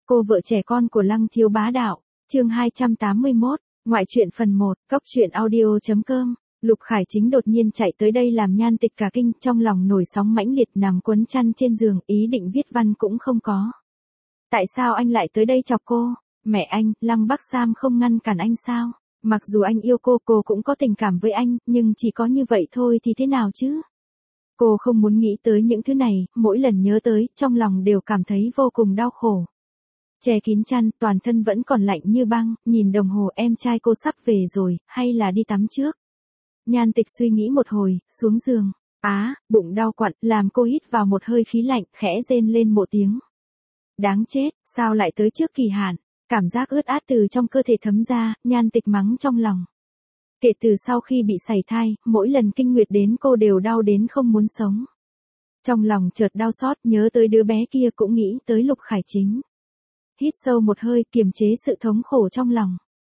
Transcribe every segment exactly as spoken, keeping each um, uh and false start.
Cô vợ trẻ con của Lăng Thiếu Bá Đạo, chương hai trăm tám mươi mốt, ngoại truyện phần một, cốc truyện audio chấm com. Lục Khải Chính đột nhiên chạy tới đây làm Nhan Tịch cả kinh, trong lòng nổi sóng mãnh liệt, nằm quấn chăn trên giường, ý định viết văn cũng không có. Tại sao anh lại tới đây chọc cô? Mẹ anh, Lăng Bắc Sam không ngăn cản anh sao? Mặc dù anh yêu cô, cô cũng có tình cảm với anh, nhưng chỉ có như vậy thôi thì thế nào chứ? Cô không muốn nghĩ tới những thứ này, mỗi lần nhớ tới, trong lòng đều cảm thấy vô cùng đau khổ. Che kín chăn, toàn thân vẫn còn lạnh như băng, nhìn đồng hồ, em trai cô sắp về rồi, hay là đi tắm trước? Nhan Tịch suy nghĩ một hồi, xuống giường. Á, bụng đau quặn, làm cô hít vào một hơi khí lạnh, khẽ rên lên một tiếng. Đáng chết, sao lại tới trước kỳ hạn? Cảm giác ướt át từ trong cơ thể thấm ra, Nhan Tịch mắng trong lòng. Kể từ sau khi bị sảy thai, mỗi lần kinh nguyệt đến cô đều đau đến không muốn sống. Trong lòng chợt đau xót, nhớ tới đứa bé kia cũng nghĩ tới Lục Khải Chính. Hít sâu một hơi, kiềm chế sự thống khổ trong lòng.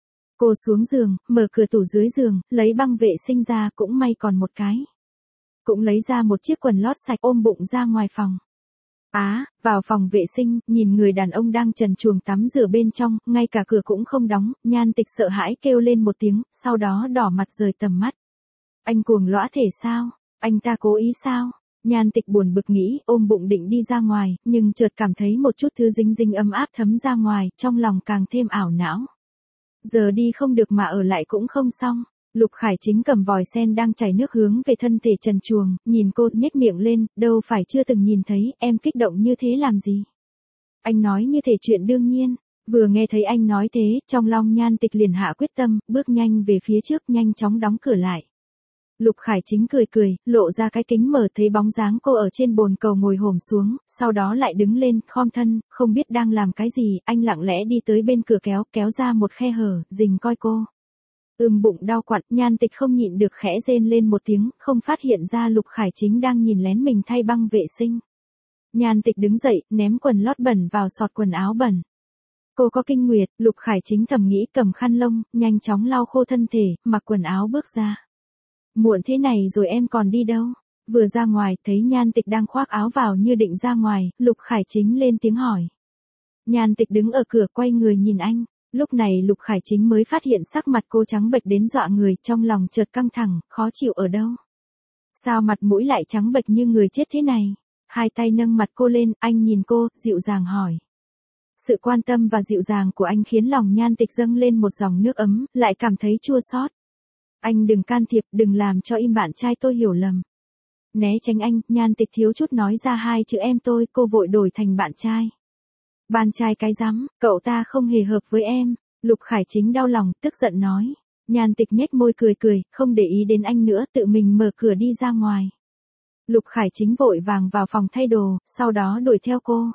Cô xuống giường, mở cửa tủ dưới giường, lấy băng vệ sinh ra, cũng may còn một cái. Cũng lấy ra một chiếc quần lót sạch, ôm bụng ra ngoài phòng. Á, vào phòng vệ sinh, nhìn người đàn ông đang trần truồng tắm rửa bên trong, ngay cả cửa cũng không đóng, Nhan Tịch sợ hãi kêu lên một tiếng, sau đó đỏ mặt rời tầm mắt. Anh cuồng lõa thể sao? Anh ta cố ý sao? Nhan Tịch buồn bực nghĩ, ôm bụng định đi ra ngoài, nhưng chợt cảm thấy một chút thứ dính dính ấm áp thấm ra ngoài, trong lòng càng thêm ảo não. Giờ đi không được mà ở lại cũng không xong. Lục Khải Chính cầm vòi sen đang chảy nước hướng về thân thể trần truồng, nhìn cô nhếch miệng lên, đâu phải chưa từng nhìn thấy, em kích động như thế làm gì? Anh nói như thể chuyện đương nhiên. Vừa nghe thấy anh nói thế, trong lòng Nhan Tịch liền hạ quyết tâm, bước nhanh về phía trước, nhanh chóng đóng cửa lại. Lục Khải Chính cười cười, lộ ra cái kính mở, thấy bóng dáng cô ở trên bồn cầu ngồi xổm xuống, sau đó lại đứng lên, khom thân, không biết đang làm cái gì, anh lặng lẽ đi tới bên cửa kéo, kéo ra một khe hở, rình coi cô. Ưm bụng đau quặn, Nhan Tịch không nhịn được khẽ rên lên một tiếng, không phát hiện ra Lục Khải Chính đang nhìn lén mình thay băng vệ sinh. Nhan Tịch đứng dậy, ném quần lót bẩn vào sọt quần áo bẩn. Cô có kinh nguyệt, Lục Khải Chính thầm nghĩ, cầm khăn lông, nhanh chóng lau khô thân thể, mặc quần áo bước ra. Muộn thế này rồi em còn đi đâu? Vừa ra ngoài, thấy Nhan Tịch đang khoác áo vào như định ra ngoài, Lục Khải Chính lên tiếng hỏi. Nhan Tịch đứng ở cửa quay người nhìn anh. Lúc này Lục Khải Chính mới phát hiện sắc mặt cô trắng bệch đến dọa người, trong lòng chợt căng thẳng, khó chịu ở đâu? Sao mặt mũi lại trắng bệch như người chết thế này? Hai tay nâng mặt cô lên, anh nhìn cô, dịu dàng hỏi. Sự quan tâm và dịu dàng của anh khiến lòng Nhan Tịch dâng lên một dòng nước ấm, lại cảm thấy chua xót. Anh đừng can thiệp, đừng làm cho im bạn trai tôi hiểu lầm. Né tránh anh, Nhan Tịch thiếu chút nói ra hai chữ em tôi, cô vội đổi thành bạn trai. Bạn trai cái rắm, cậu ta không hề hợp với em. Lục Khải Chính đau lòng, tức giận nói. Nhan Tịch nhếch môi cười cười, không để ý đến anh nữa, tự mình mở cửa đi ra ngoài. Lục Khải Chính vội vàng vào phòng thay đồ, sau đó đuổi theo cô.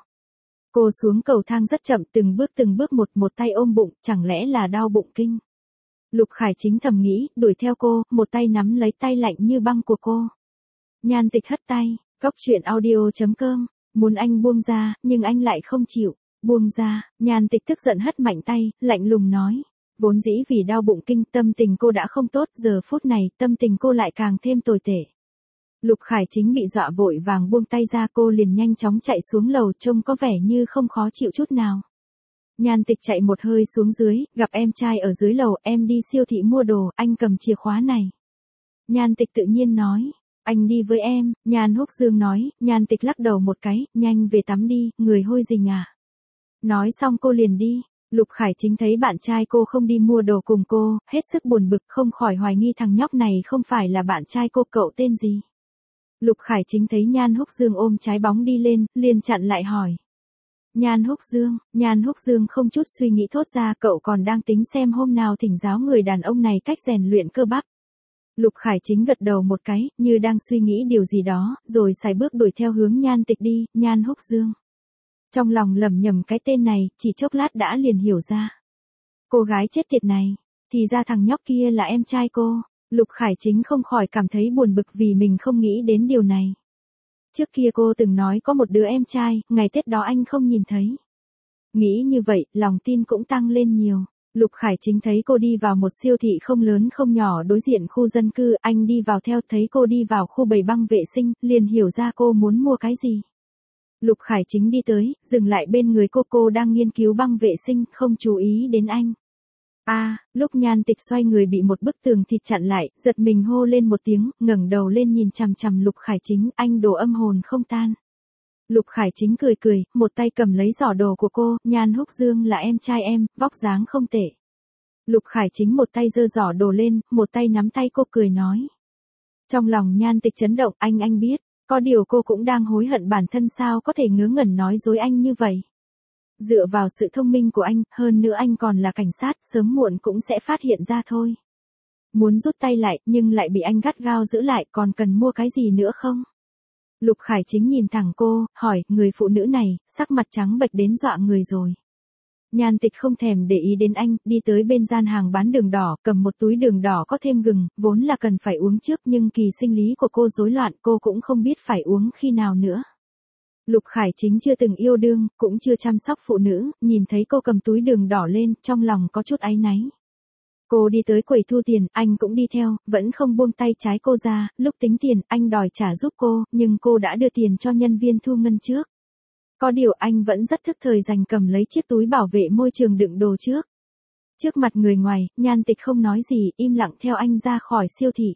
Cô xuống cầu thang rất chậm, từng bước từng bước một, một tay ôm bụng, chẳng lẽ là đau bụng kinh. Lục Khải Chính thầm nghĩ, đuổi theo cô, một tay nắm lấy tay lạnh như băng của cô. Nhan Tịch hất tay, cốc truyện audio chấm com, muốn anh buông ra, nhưng anh lại không chịu. Buông ra, Nhan Tịch tức giận hất mạnh tay, lạnh lùng nói. Vốn dĩ vì đau bụng kinh, tâm tình cô đã không tốt, giờ phút này, tâm tình cô lại càng thêm tồi tệ. Lục Khải Chính bị dọa vội vàng buông tay ra, cô liền nhanh chóng chạy xuống lầu, trông có vẻ như không khó chịu chút nào. Nhan Tịch chạy một hơi xuống dưới, gặp em trai ở dưới lầu, em đi siêu thị mua đồ, anh cầm chìa khóa này. Nhan Tịch tự nhiên nói, anh đi với em. Nhan Húc Dương nói. Nhan Tịch lắc đầu một cái, nhanh về tắm đi, người hôi rình à. Nói xong cô liền đi. Lục Khải Chính thấy bạn trai cô không đi mua đồ cùng cô, hết sức buồn bực, không khỏi hoài nghi thằng nhóc này không phải là bạn trai cô, cậu tên gì. Lục Khải Chính thấy Nhan Húc Dương ôm trái bóng đi lên, liền chặn lại hỏi. Nhan Húc Dương. Nhan Húc Dương không chút suy nghĩ thốt ra, cậu còn đang tính xem hôm nào thỉnh giáo người đàn ông này cách rèn luyện cơ bắp. Lục Khải Chính gật đầu một cái, như đang suy nghĩ điều gì đó, rồi sải bước đuổi theo hướng Nhan Tịch đi. Nhan Húc Dương. Trong lòng lẩm nhẩm cái tên này, chỉ chốc lát đã liền hiểu ra. Cô gái chết tiệt này, thì ra thằng nhóc kia là em trai cô. Lục Khải Chính không khỏi cảm thấy buồn bực vì mình không nghĩ đến điều này. Trước kia cô từng nói có một đứa em trai, ngày Tết đó anh không nhìn thấy. Nghĩ như vậy, lòng tin cũng tăng lên nhiều. Lục Khải Chính thấy cô đi vào một siêu thị không lớn không nhỏ đối diện khu dân cư, anh đi vào theo, thấy cô đi vào khu bày băng vệ sinh, liền hiểu ra cô muốn mua cái gì. Lục Khải Chính đi tới, dừng lại bên người cô cô đang nghiên cứu băng vệ sinh, không chú ý đến anh. A, à, lúc Nhan Tịch xoay người bị một bức tường thịt chặn lại, giật mình hô lên một tiếng, ngẩng đầu lên nhìn chằm chằm Lục Khải Chính, anh đồ âm hồn không tan. Lục Khải Chính cười cười, một tay cầm lấy giỏ đồ của cô, Nhan Húc Dương là em trai em, vóc dáng không tệ. Lục Khải Chính một tay giơ giỏ đồ lên, một tay nắm tay cô cười nói. Trong lòng Nhan Tịch chấn động, anh anh biết, có điều cô cũng đang hối hận bản thân sao có thể ngớ ngẩn nói dối anh như vậy. Dựa vào sự thông minh của anh, hơn nữa anh còn là cảnh sát, sớm muộn cũng sẽ phát hiện ra thôi. Muốn rút tay lại, nhưng lại bị anh gắt gao giữ lại, còn cần mua cái gì nữa không? Lục Khải Chính nhìn thẳng cô, hỏi, người phụ nữ này, sắc mặt trắng bệch đến dọa người rồi. Nhan Tịch không thèm để ý đến anh, đi tới bên gian hàng bán đường đỏ, cầm một túi đường đỏ có thêm gừng, vốn là cần phải uống trước nhưng kỳ sinh lý của cô rối loạn, cô cũng không biết phải uống khi nào nữa. Lục Khải Chính chưa từng yêu đương, cũng chưa chăm sóc phụ nữ, nhìn thấy cô cầm túi đường đỏ lên, trong lòng có chút áy náy. Cô đi tới quầy thu tiền, anh cũng đi theo, vẫn không buông tay trái cô ra, lúc tính tiền, anh đòi trả giúp cô, nhưng cô đã đưa tiền cho nhân viên thu ngân trước. Có điều anh vẫn rất thức thời dành cầm lấy chiếc túi bảo vệ môi trường đựng đồ trước. Trước mặt người ngoài, Nhan Tịch không nói gì, im lặng theo anh ra khỏi siêu thị.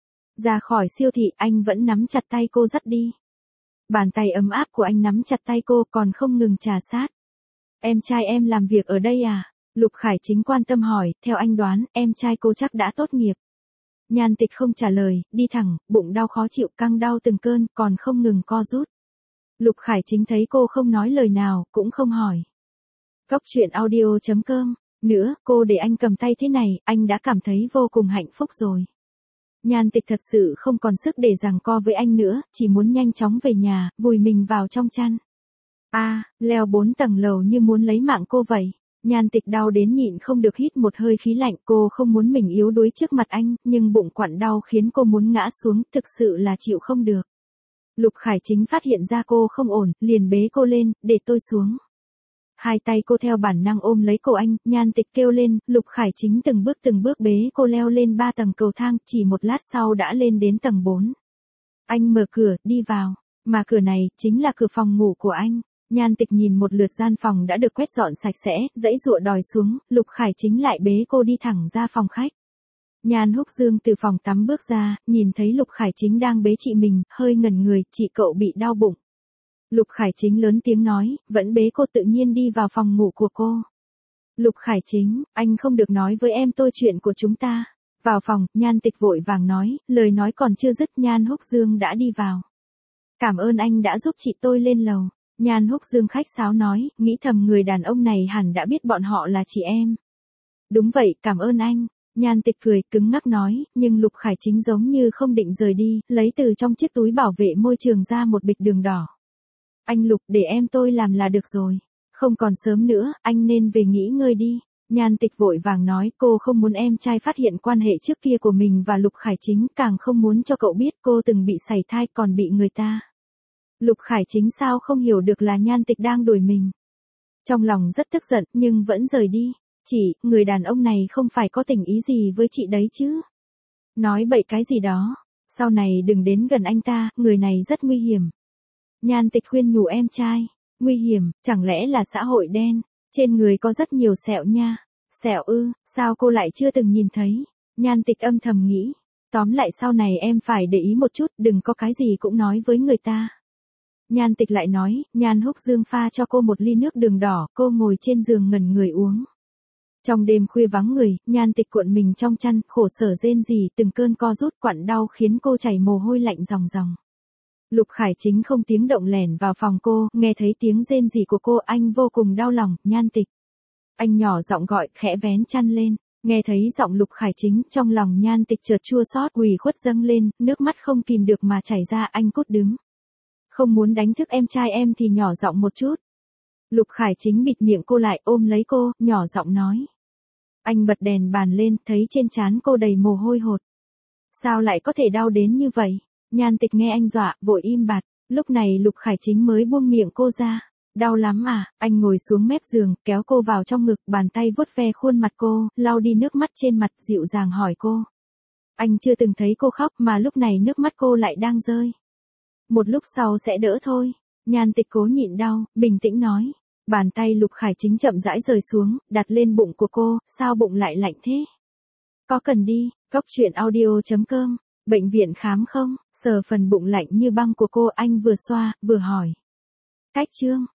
Ra khỏi siêu thị, anh vẫn nắm chặt tay cô dắt đi. Bàn tay ấm áp của anh nắm chặt tay cô còn không ngừng trà sát. Em trai em làm việc ở đây à? Lục Khải Chính quan tâm hỏi, theo anh đoán, em trai cô chắc đã tốt nghiệp. Nhan Tịch không trả lời, đi thẳng, bụng đau khó chịu căng đau từng cơn, còn không ngừng co rút. Lục Khải Chính thấy cô không nói lời nào, cũng không hỏi. Cốc truyện audio chấm com, nữa, cô để anh cầm tay thế này, anh đã cảm thấy vô cùng hạnh phúc rồi. Nhan Tịch thật sự không còn sức để giằng co với anh nữa, chỉ muốn nhanh chóng về nhà, vùi mình vào trong chăn. A, à, leo bốn tầng lầu như muốn lấy mạng cô vậy. Nhan Tịch đau đến nhịn không được hít một hơi khí lạnh, cô không muốn mình yếu đuối trước mặt anh, nhưng bụng quặn đau khiến cô muốn ngã xuống, thực sự là chịu không được. Lục Khải Chính phát hiện ra cô không ổn, liền bế cô lên, để tôi xuống. Hai tay cô theo bản năng ôm lấy cổ anh, Nhan Tịch kêu lên, Lục Khải Chính từng bước từng bước bế cô leo lên ba tầng cầu thang, chỉ một lát sau đã lên đến tầng bốn. Anh mở cửa, đi vào, mà cửa này, chính là cửa phòng ngủ của anh. Nhan Tịch nhìn một lượt gian phòng đã được quét dọn sạch sẽ, dãy dụa đòi xuống, Lục Khải Chính lại bế cô đi thẳng ra phòng khách. Nhan Húc Dương từ phòng tắm bước ra, nhìn thấy Lục Khải Chính đang bế chị mình, hơi ngẩn người, chị cậu bị đau bụng. Lục Khải Chính lớn tiếng nói, vẫn bế cô tự nhiên đi vào phòng ngủ của cô. Lục Khải Chính, anh không được nói với em tôi chuyện của chúng ta. Vào phòng, Nhan Tịch vội vàng nói, lời nói còn chưa dứt Nhan Húc Dương đã đi vào. Cảm ơn anh đã giúp chị tôi lên lầu. Nhan Húc Dương khách sáo nói, nghĩ thầm người đàn ông này hẳn đã biết bọn họ là chị em. Đúng vậy, cảm ơn anh. Nhan Tịch cười, cứng ngắc nói, nhưng Lục Khải Chính giống như không định rời đi, lấy từ trong chiếc túi bảo vệ môi trường ra một bịch đường đỏ. Anh Lục, để em tôi làm là được rồi. Không còn sớm nữa, anh nên về nghỉ ngơi đi. Nhan Tịch vội vàng nói, cô không muốn em trai phát hiện quan hệ trước kia của mình và Lục Khải Chính, càng không muốn cho cậu biết cô từng bị sảy thai còn bị người ta. Lục Khải Chính sao không hiểu được là Nhan Tịch đang đuổi mình. Trong lòng rất tức giận, nhưng vẫn rời đi. Chị, người đàn ông này không phải có tình ý gì với chị đấy chứ. Nói bậy cái gì đó. Sau này đừng đến gần anh ta, người này rất nguy hiểm. Nhan Tịch khuyên nhủ em trai. Nguy hiểm, chẳng lẽ là xã hội đen. Trên người có rất nhiều sẹo nha. Sẹo ư, sao cô lại chưa từng nhìn thấy. Nhan Tịch âm thầm nghĩ. Tóm lại sau này em phải để ý một chút, đừng có cái gì cũng nói với người ta. Nhan Tịch lại nói, Nhan Húc Dương pha cho cô một ly nước đường đỏ, cô ngồi trên giường ngẩn người uống. Trong đêm khuya vắng người, Nhan Tịch cuộn mình trong chăn, khổ sở rên rỉ, từng cơn co rút quặn đau khiến cô chảy mồ hôi lạnh ròng ròng. Lục Khải Chính không tiếng động lẻn vào phòng cô, nghe thấy tiếng rên rỉ của cô, anh vô cùng đau lòng, Nhan Tịch. Anh nhỏ giọng gọi, khẽ vén chăn lên, nghe thấy giọng Lục Khải Chính, trong lòng Nhan Tịch chợt chua xót, ủy khuất dâng lên, nước mắt không kìm được mà chảy ra, anh cút đứng. Không muốn đánh thức em trai em thì nhỏ giọng một chút. Lục Khải Chính bịt miệng cô lại, ôm lấy cô, nhỏ giọng nói. Anh bật đèn bàn lên, thấy trên trán cô đầy mồ hôi hột. Sao lại có thể đau đến như vậy? Nhan Tịch nghe anh dọa, vội im bặt. Lúc này Lục Khải Chính mới buông miệng cô ra. Đau lắm à? Anh ngồi xuống mép giường, kéo cô vào trong ngực, bàn tay vuốt ve khuôn mặt cô, lau đi nước mắt trên mặt, dịu dàng hỏi cô. Anh chưa từng thấy cô khóc mà lúc này nước mắt cô lại đang rơi. Một lúc sau sẽ đỡ thôi. Nhan Tịch cố nhịn đau, bình tĩnh nói. Bàn tay Lục Khải Chính chậm rãi rời xuống, đặt lên bụng của cô, sao bụng lại lạnh thế? Có cần đi, cốc truyện audio chấm com, bệnh viện khám không? Sờ phần bụng lạnh như băng của cô, anh vừa xoa, vừa hỏi. Cách chương.